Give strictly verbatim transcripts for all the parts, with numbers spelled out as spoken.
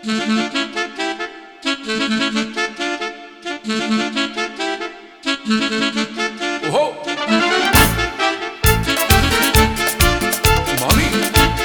Ojo. Mami.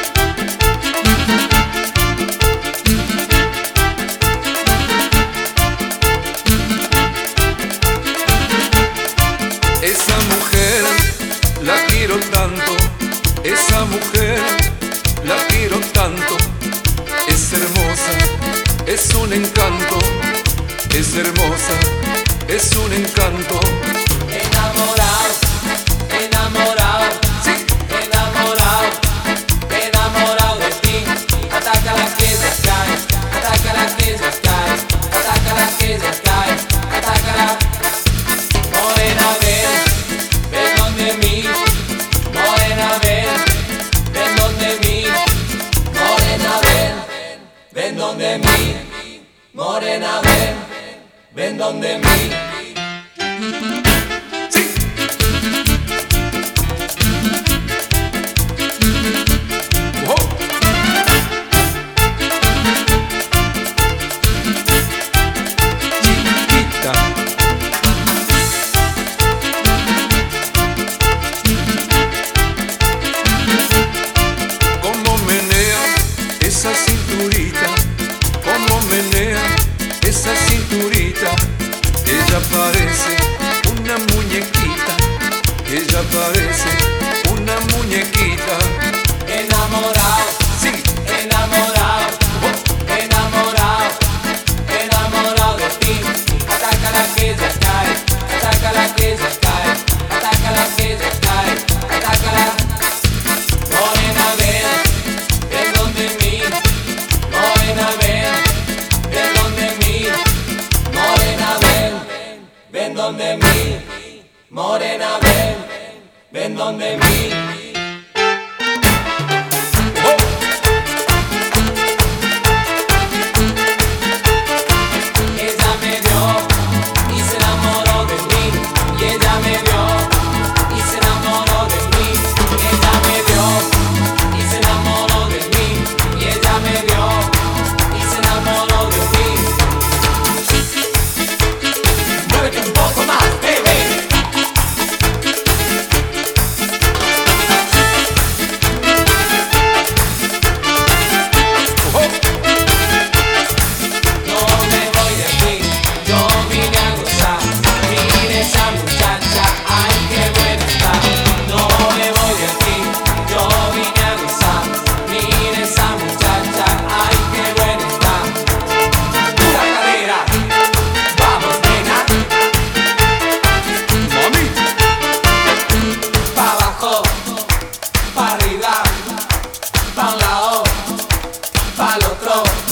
Esa mujer la quiero tanto, esa mujer la quiero tanto. Es hermosa, es un encanto, es hermosa, es un encanto. Enamorado, enamorado, Sí. enamorado, enamorado de ti. Ataca las que se caen, ataca las que se caen, ataca las que se caen, ataca las. Morena, ven, ven donde mí. Morena, ven, ven donde mí. Morena, ven, ven donde mí. Morena, ven, ven donde mí. Ojo. Chiquita. Como menea esa cinturita, como menea esa cinturita. Ella parece una muñequita, ella parece una muñequita. Enamorado, Sí. enamorado, enamorado, enamorado de ti. Ataca la que se cae, ataca la que se cae, ataca la que se cae, ataca la. Morena, ven, ven donde mí. Morena, ven, ven donde mí. Morena, ven, ven donde mí. Morena, ven, ven donde mí. Ella me vio y se enamoró de mí. Y ella me vio y se enamoró de mí. Ella me vio y se enamoró de mí. Y ella me vio y se enamoró de mí. Muévete un poco más, bebé. No me voy de aquí, yo vine a gozar. Mire esa muchacha, ay qué buena está. No me voy de aquí, yo vine a gozar. Mire esa muchacha, ay qué buena está. Pura cadera, vamos nena. Mami. Pa' abajo, pa' arriba, pa' un lado, pa' el otro.